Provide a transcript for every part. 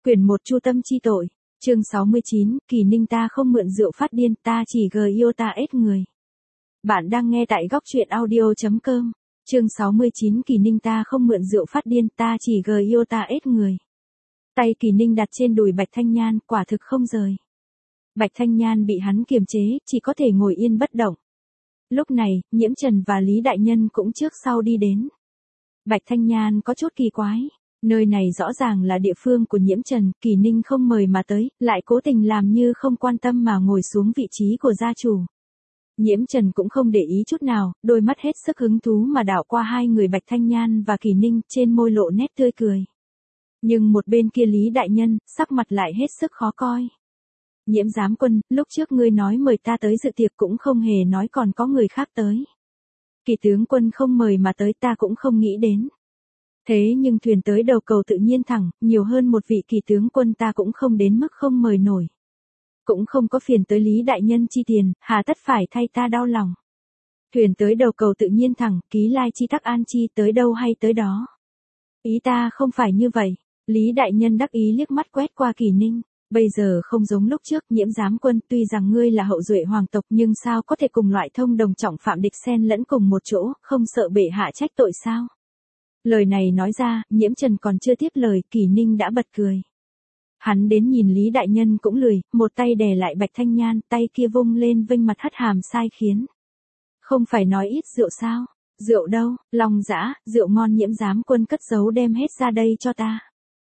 Quyển 1 Chu tâm chi tội, chương 69, Kỳ Ninh ta không mượn rượu phát điên, ta chỉ yêu ta ết người. Bạn đang nghe tại góc truyện audio.com, chương 69 Kỳ Ninh ta không mượn rượu phát điên, ta chỉ yêu ta ết người. Tay Kỳ Ninh đặt trên đùi Bạch Thanh Nhan, quả thực không rời. Bạch Thanh Nhan bị hắn kiềm chế, chỉ có thể ngồi yên bất động. Lúc này, Nhiễm Trần và Lý Đại Nhân cũng trước sau đi đến. Bạch Thanh Nhan có chút kỳ quái. Nơi này rõ ràng là địa phương của Nhiễm Trần, Kỳ Ninh không mời mà tới, lại cố tình làm như không quan tâm mà ngồi xuống vị trí của gia chủ. Nhiễm Trần cũng không để ý chút nào, đôi mắt hết sức hứng thú mà đảo qua hai người Bạch Thanh Nhan và Kỳ Ninh, trên môi lộ nét tươi cười. Nhưng một bên kia Lý Đại Nhân, sắc mặt lại hết sức khó coi. Nhiễm Giám Quân, lúc trước ngươi nói mời ta tới dự tiệc cũng không hề nói còn có người khác tới. Kỳ tướng quân không mời mà tới ta cũng không nghĩ đến. Thế nhưng thuyền tới đầu cầu tự nhiên thẳng, nhiều hơn một vị kỳ tướng quân ta cũng không đến mức không mời nổi. Cũng không có phiền tới Lý Đại Nhân chi tiền, hà tất phải thay ta đau lòng. Thuyền tới đầu cầu tự nhiên thẳng, ký lai chi tắc an chi, tới đâu hay tới đó. Ý ta không phải như vậy. Lý Đại Nhân đắc ý liếc mắt quét qua Kỳ Ninh. Bây giờ không giống lúc trước, Nhiễm Giám Quân, tuy rằng ngươi là hậu duệ hoàng tộc nhưng sao có thể cùng loại thông đồng trọng phạm địch xen lẫn cùng một chỗ, không sợ bệ hạ trách tội sao? Lời này nói ra, Nhiễm Trần còn chưa tiếp lời, Kỳ Ninh đã bật cười. Hắn đến nhìn Lý Đại Nhân cũng lười, một tay đè lại Bạch Thanh Nhan, tay kia vung lên vênh mặt hất hàm sai khiến. Không phải nói ít rượu sao? Rượu đâu, Long Dã, rượu ngon Nhiễm Giám Quân cất giấu đem hết ra đây cho ta.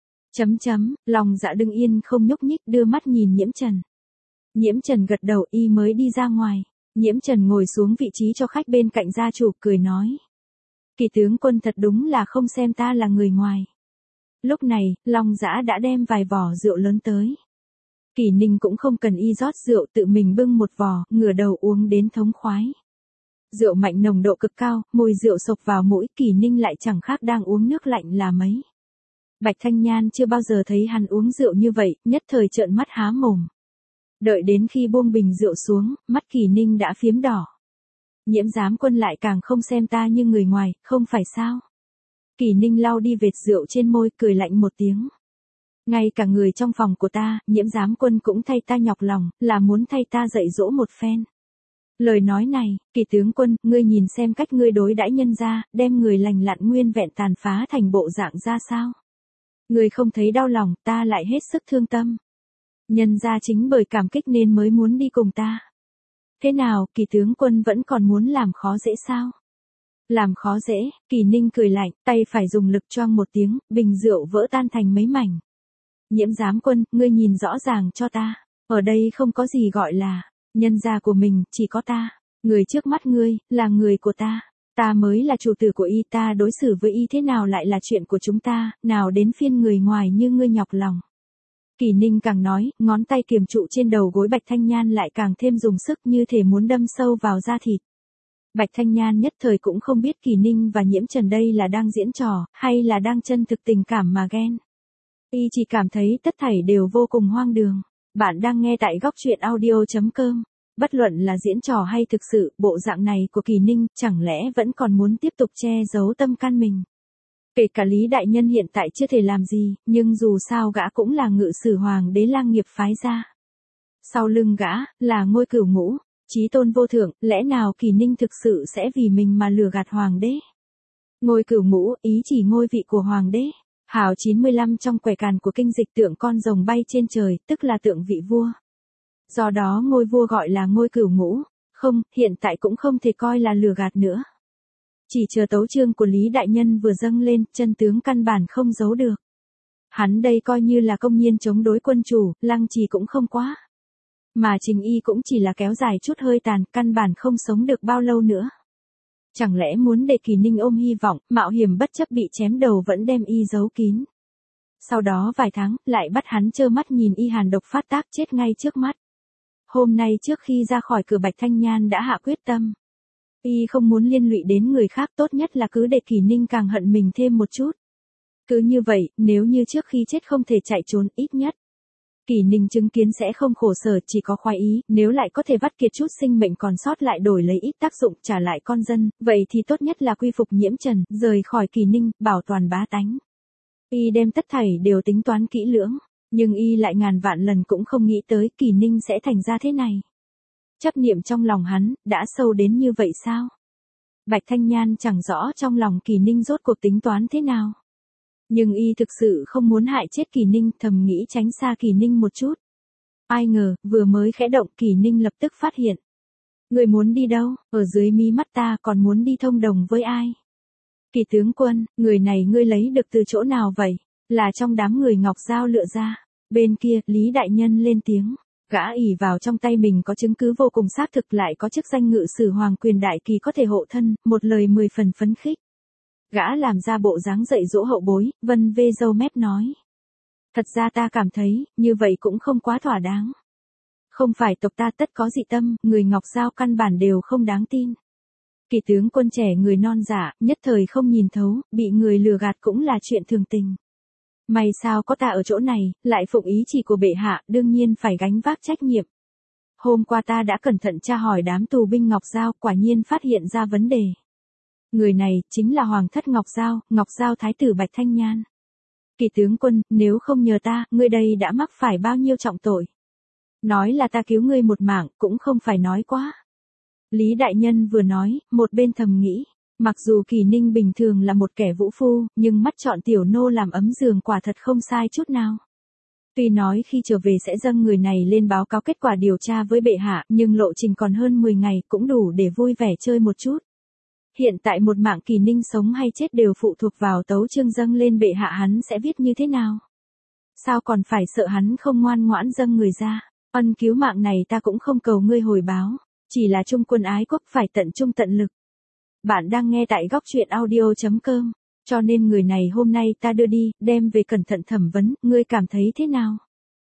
Long Dã đứng yên không nhúc nhích, đưa mắt nhìn Nhiễm Trần. Nhiễm Trần gật đầu, y mới đi ra ngoài. Nhiễm Trần ngồi xuống vị trí cho khách bên cạnh gia chủ, cười nói. Kỳ tướng quân thật đúng là không xem ta là người ngoài. Lúc này, Long Dã đã đem vài vò rượu lớn tới. Kỳ Ninh cũng không cần y rót rượu, tự mình bưng một vò, ngửa đầu uống đến thống khoái. Rượu mạnh nồng độ cực cao, mùi rượu sộc vào mũi, Kỳ Ninh lại chẳng khác đang uống nước lạnh là mấy. Bạch Thanh Nhan chưa bao giờ thấy hắn uống rượu như vậy, nhất thời trợn mắt há mồm. Đợi đến khi buông bình rượu xuống, mắt Kỳ Ninh đã phiếm đỏ. Nhiễm Giám Quân lại càng không xem ta như người ngoài, không phải sao? Kỳ Ninh lau đi vệt rượu trên môi, cười lạnh một tiếng. Ngay cả người trong phòng của ta, Nhiễm Giám Quân cũng thay ta nhọc lòng, là muốn thay ta dạy dỗ một phen. Lời nói này, Kỳ tướng quân, ngươi nhìn xem cách ngươi đối đãi nhân gia, đem người lành lặn nguyên vẹn tàn phá thành bộ dạng ra sao? Ngươi không thấy đau lòng, ta lại hết sức thương tâm. Nhân gia chính bởi cảm kích nên mới muốn đi cùng ta. Thế nào, Kỳ tướng quân vẫn còn muốn làm khó dễ sao? Làm khó dễ, Kỳ Ninh cười lạnh, tay phải dùng lực choang một tiếng, bình rượu vỡ tan thành mấy mảnh. Nhiễm Giám Quân, ngươi nhìn rõ ràng cho ta, ở đây không có gì gọi là, nhân gia của mình, chỉ có ta. Người trước mắt ngươi, là người của ta. Ta mới là chủ tử của y, ta đối xử với y thế nào lại là chuyện của chúng ta, nào đến phiên người ngoài như ngươi nhọc lòng. Kỳ Ninh càng nói, ngón tay kiềm trụ trên đầu gối Bạch Thanh Nhan lại càng thêm dùng sức như thể muốn đâm sâu vào da thịt. Bạch Thanh Nhan nhất thời cũng không biết Kỳ Ninh và Nhiễm Trần đây là đang diễn trò, hay là đang chân thực tình cảm mà ghen. Y chỉ cảm thấy tất thảy đều vô cùng hoang đường. Bạn đang nghe tại góc truyện audio.com. Bất luận là diễn trò hay thực sự, bộ dạng này của Kỳ Ninh, chẳng lẽ vẫn còn muốn tiếp tục che giấu tâm can mình. Kể cả Lý Đại Nhân hiện tại chưa thể làm gì, nhưng dù sao gã cũng là ngự sử hoàng đế lang nghiệp phái ra. Sau lưng gã, là ngôi cửu ngũ, chí tôn vô thượng, lẽ nào Kỳ Ninh thực sự sẽ vì mình mà lừa gạt hoàng đế? Ngôi cửu ngũ, ý chỉ ngôi vị của hoàng đế. Hào 95 trong quẻ càn của kinh dịch tượng con rồng bay trên trời, tức là tượng vị vua. Do đó ngôi vua gọi là ngôi cửu ngũ, không, hiện tại cũng không thể coi là lừa gạt nữa. Chỉ chờ tấu chương của Lý Đại Nhân vừa dâng lên, chân tướng căn bản không giấu được. Hắn đây coi như là công nhiên chống đối quân chủ, Lăng Trì cũng không quá. Mà Trình Y cũng chỉ là kéo dài chút hơi tàn, căn bản không sống được bao lâu nữa. Chẳng lẽ muốn để Kỳ Ninh ôm hy vọng, mạo hiểm bất chấp bị chém đầu vẫn đem y giấu kín. Sau đó vài tháng, lại bắt hắn trơ mắt nhìn y hàn độc phát tác chết ngay trước mắt. Hôm nay trước khi ra khỏi cửa Bạch Thanh Nhan đã hạ quyết tâm. Y không muốn liên lụy đến người khác, tốt nhất là cứ để Kỳ Ninh càng hận mình thêm một chút. Cứ như vậy, nếu như trước khi chết không thể chạy trốn, ít nhất Kỳ Ninh chứng kiến sẽ không khổ sở, chỉ có khoái ý, nếu lại có thể vắt kiệt chút sinh mệnh còn sót lại đổi lấy ít tác dụng trả lại con dân, vậy thì tốt nhất là quy phục Nhiễm Trần, rời khỏi Kỳ Ninh, bảo toàn bá tánh. Y đem tất thảy đều tính toán kỹ lưỡng. Nhưng y lại ngàn vạn lần cũng không nghĩ tới Kỳ Ninh sẽ thành ra thế này. Chấp niệm trong lòng hắn, đã sâu đến như vậy sao? Bạch Thanh Nhan chẳng rõ trong lòng Kỳ Ninh rốt cuộc tính toán thế nào. Nhưng y thực sự không muốn hại chết Kỳ Ninh, thầm nghĩ tránh xa Kỳ Ninh một chút. Ai ngờ, vừa mới khẽ động Kỳ Ninh lập tức phát hiện. Người muốn đi đâu, ở dưới mí mắt ta còn muốn đi thông đồng với ai? Kỳ tướng quân, người này ngươi lấy được từ chỗ nào vậy? Là trong đám người Ngọc Giao lựa ra. Bên kia, Lý Đại Nhân lên tiếng. Gã ỷ vào trong tay mình có chứng cứ vô cùng xác thực, lại có chức danh ngự sử hoàng quyền đại kỳ có thể hộ thân, một lời 10 phần phấn khích. Gã làm ra bộ dáng dạy dỗ hậu bối, vân vê râu mép nói. Thật ra ta cảm thấy, như vậy cũng không quá thỏa đáng. Không phải tộc ta tất có dị tâm, người Ngọc Giao căn bản đều không đáng tin. Kỳ tướng quân trẻ người non dạ, nhất thời không nhìn thấu, bị người lừa gạt cũng là chuyện thường tình. May sao có ta ở chỗ này, lại phụng ý chỉ của bệ hạ, đương nhiên phải gánh vác trách nhiệm. Hôm qua ta đã cẩn thận tra hỏi đám tù binh Ngọc Giao, quả nhiên phát hiện ra vấn đề. Người này, chính là Hoàng thất Ngọc Giao thái tử Bạch Thanh Nhan. Kỳ tướng quân, nếu không nhờ ta, ngươi đây đã mắc phải bao nhiêu trọng tội. Nói là ta cứu ngươi một mạng, cũng không phải nói quá. Lý Đại Nhân vừa nói, một bên thầm nghĩ. Mặc dù Kỳ Ninh bình thường là một kẻ vũ phu, nhưng mắt chọn tiểu nô làm ấm giường quả thật không sai chút nào. Tuy nói khi trở về sẽ dâng người này lên báo cáo kết quả điều tra với bệ hạ, nhưng lộ trình còn hơn 10 ngày cũng đủ để vui vẻ chơi một chút. Hiện tại một mạng Kỳ Ninh sống hay chết đều phụ thuộc vào tấu chương dâng lên bệ hạ, hắn sẽ viết như thế nào. Sao còn phải sợ hắn không ngoan ngoãn dâng người ra. Ân cứu mạng này ta cũng không cầu ngươi hồi báo, chỉ là trung quân ái quốc phải tận trung tận lực. Bạn đang nghe tại góc truyện audio.com, cho nên người này hôm nay ta đưa đi, đem về cẩn thận thẩm vấn, ngươi cảm thấy thế nào?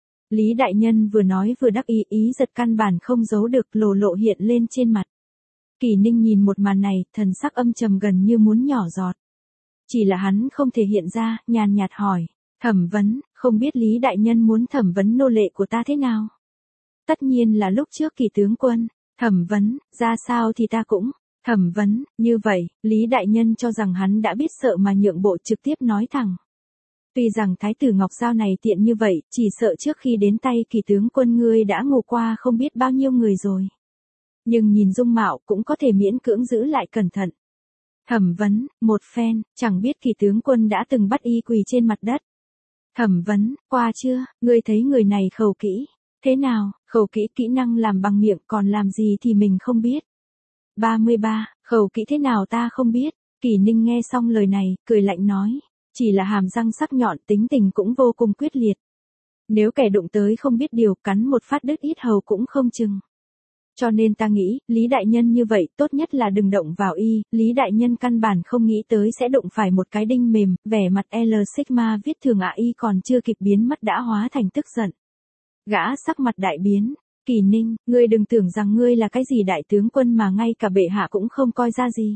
Lý Đại Nhân vừa nói vừa đắc ý giật căn bản không giấu được, lộ hiện lên trên mặt. Kỳ Ninh nhìn một màn này, thần sắc âm trầm gần như muốn nhỏ giọt. Chỉ là hắn không thể hiện ra, nhàn nhạt hỏi, thẩm vấn, không biết Lý Đại Nhân muốn thẩm vấn nô lệ của ta thế nào? Tất nhiên là lúc trước Kỳ tướng quân, thẩm vấn, ra sao thì ta cũng thẩm vấn, như vậy, Lý Đại Nhân cho rằng hắn đã biết sợ mà nhượng bộ, trực tiếp nói thẳng. Tuy rằng thái tử Ngọc Giao này tiện như vậy, chỉ sợ trước khi đến tay Kỳ tướng quân ngươi đã ngủ qua không biết bao nhiêu người rồi. Nhưng nhìn dung mạo cũng có thể miễn cưỡng giữ lại cẩn thận. Thẩm vấn, một phen, chẳng biết Kỳ tướng quân đã từng bắt y quỳ trên mặt đất. Thẩm vấn, qua chưa, ngươi thấy người này khẩu kỹ, thế nào, khẩu kỹ kỹ năng làm bằng miệng còn làm gì thì mình không biết. 33, khẩu kỹ thế nào ta không biết. Kỳ Ninh nghe xong lời này, cười lạnh nói. Chỉ là hàm răng sắc nhọn, tính tình cũng vô cùng quyết liệt. Nếu kẻ đụng tới không biết điều, cắn một phát đứt yết hầu cũng không chừng. Cho nên ta nghĩ, Lý Đại Nhân như vậy, tốt nhất là đừng động vào y. Lý Đại Nhân căn bản không nghĩ tới sẽ đụng phải một cái đinh mềm, vẻ mặt L Sigma viết thường y còn chưa kịp biến mất đã hóa thành tức giận. Gã sắc mặt đại biến. Kỳ Ninh, ngươi đừng tưởng rằng ngươi là cái gì đại tướng quân mà ngay cả bệ hạ cũng không coi ra gì.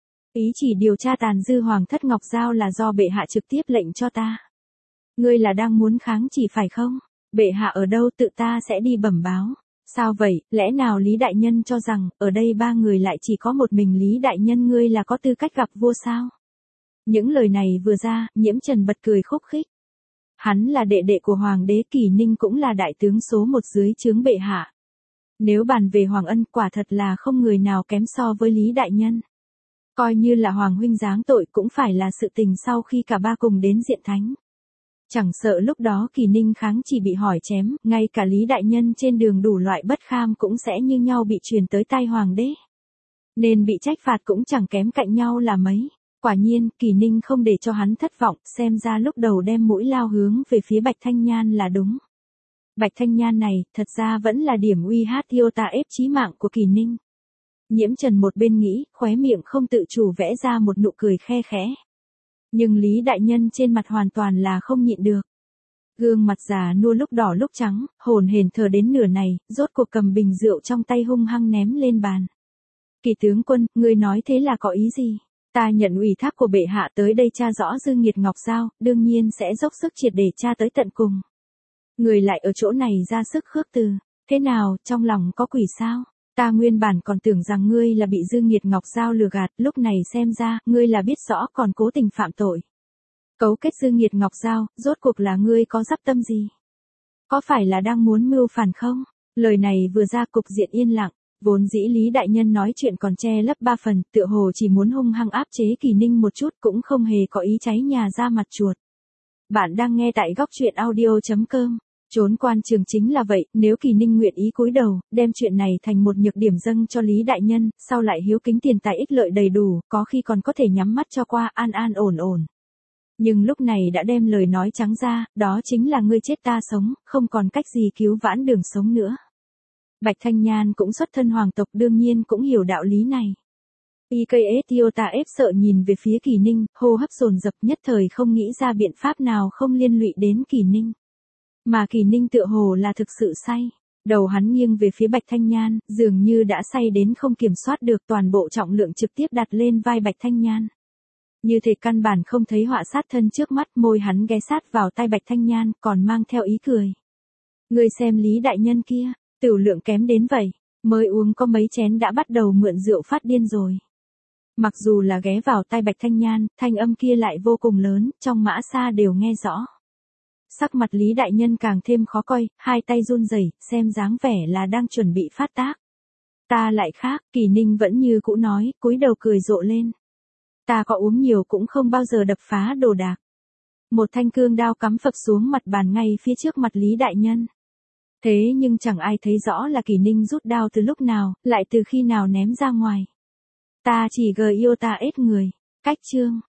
Ý chỉ điều tra tàn dư Hoàng thất Ngọc Giao là do bệ hạ trực tiếp lệnh cho ta. Ngươi là đang muốn kháng chỉ phải không? Bệ hạ ở đâu tự ta sẽ đi bẩm báo. Sao vậy, lẽ nào Lý Đại Nhân cho rằng, ở đây ba người lại chỉ có một mình Lý Đại Nhân ngươi là có tư cách gặp vua sao? Những lời này vừa ra, Nhiễm Trần bật cười khúc khích. Hắn là đệ đệ của Hoàng đế, Kỳ Ninh cũng là đại tướng số một dưới trướng bệ hạ. Nếu bàn về Hoàng ân, quả thật là không người nào kém so với Lý Đại Nhân. Coi như là Hoàng huynh giáng tội cũng phải là sự tình sau khi cả ba cùng đến diện thánh. Chẳng sợ lúc đó Kỳ Ninh kháng chỉ bị hỏi chém, ngay cả Lý Đại Nhân trên đường đủ loại bất kham cũng sẽ như nhau bị truyền tới tai Hoàng đế. Nên bị trách phạt cũng chẳng kém cạnh nhau là mấy. Quả nhiên, Kỳ Ninh không để cho hắn thất vọng, xem ra lúc đầu đem mũi lao hướng về phía Bạch Thanh Nhan là đúng. Bạch Thanh Nhan này, thật ra vẫn là điểm uy hát iota ép chí mạng của Kỳ Ninh. Nhiễm Trần một bên nghĩ, khóe miệng không tự chủ vẽ ra một nụ cười khe khẽ. Nhưng Lý Đại Nhân trên mặt hoàn toàn là không nhịn được. Gương mặt già nua lúc đỏ lúc trắng, hồn hển thở đến nửa này, rốt cuộc cầm bình rượu trong tay hung hăng ném lên bàn. Kỳ tướng quân, ngươi nói thế là có ý gì? Ta nhận ủy thác của bệ hạ tới đây tra rõ dư nghiệt Ngọc Giao, đương nhiên sẽ dốc sức triệt để tra tới tận cùng. Người lại ở chỗ này ra sức khước từ, thế nào, trong lòng có quỷ sao? Ta nguyên bản còn tưởng rằng ngươi là bị dư nghiệt Ngọc Giao lừa gạt, lúc này xem ra, ngươi là biết rõ còn cố tình phạm tội. Cấu kết dư nghiệt Ngọc Giao, rốt cuộc là ngươi có dắp tâm gì? Có phải là đang muốn mưu phản không? Lời này vừa ra cục diện yên lặng, vốn dĩ Lý Đại Nhân nói chuyện còn che lấp ba phần, tựa hồ chỉ muốn hung hăng áp chế Kỳ Ninh một chút cũng không hề có ý cháy nhà ra mặt chuột. Bạn đang nghe tại góc truyện audio.com. Trốn quan trường chính là vậy, nếu Kỳ Ninh nguyện ý cúi đầu, đem chuyện này thành một nhược điểm dâng cho Lý Đại Nhân, sau lại hiếu kính tiền tài ích lợi đầy đủ, có khi còn có thể nhắm mắt cho qua an an ổn ổn. Nhưng lúc này đã đem lời nói trắng ra, đó chính là ngươi chết ta sống, không còn cách gì cứu vãn đường sống nữa. Bạch Thanh Nhan cũng xuất thân hoàng tộc đương nhiên cũng hiểu đạo lý này. IKS Toyota ép sợ nhìn về phía Kỳ Ninh, hô hấp dồn dập nhất thời không nghĩ ra biện pháp nào không liên lụy đến Kỳ Ninh. Mà Kỳ Ninh tựa hồ là thực sự say. Đầu hắn nghiêng về phía Bạch Thanh Nhan, dường như đã say đến không kiểm soát được, toàn bộ trọng lượng trực tiếp đặt lên vai Bạch Thanh Nhan. Như thể căn bản không thấy họa sát thân trước mắt, môi hắn ghé sát vào tai Bạch Thanh Nhan, còn mang theo ý cười. Ngươi xem Lý Đại Nhân kia, tửu lượng kém đến vậy, mới uống có mấy chén đã bắt đầu mượn rượu phát điên rồi. Mặc dù là ghé vào tai Bạch Thanh Nhan, thanh âm kia lại vô cùng lớn, trong mã xa đều nghe rõ. Sắc mặt Lý Đại Nhân càng thêm khó coi, hai tay run rẩy, xem dáng vẻ là đang chuẩn bị phát tác. Ta lại khác, Kỳ Ninh vẫn như cũ nói, cúi đầu cười rộ lên. Ta có uống nhiều cũng không bao giờ đập phá đồ đạc. Một thanh cương đao cắm phập xuống mặt bàn ngay phía trước mặt Lý Đại Nhân. Thế nhưng chẳng ai thấy rõ là Kỳ Ninh rút đao từ lúc nào, lại từ khi nào ném ra ngoài. Ta chỉ gờ yêu ta ết người. Cách chương.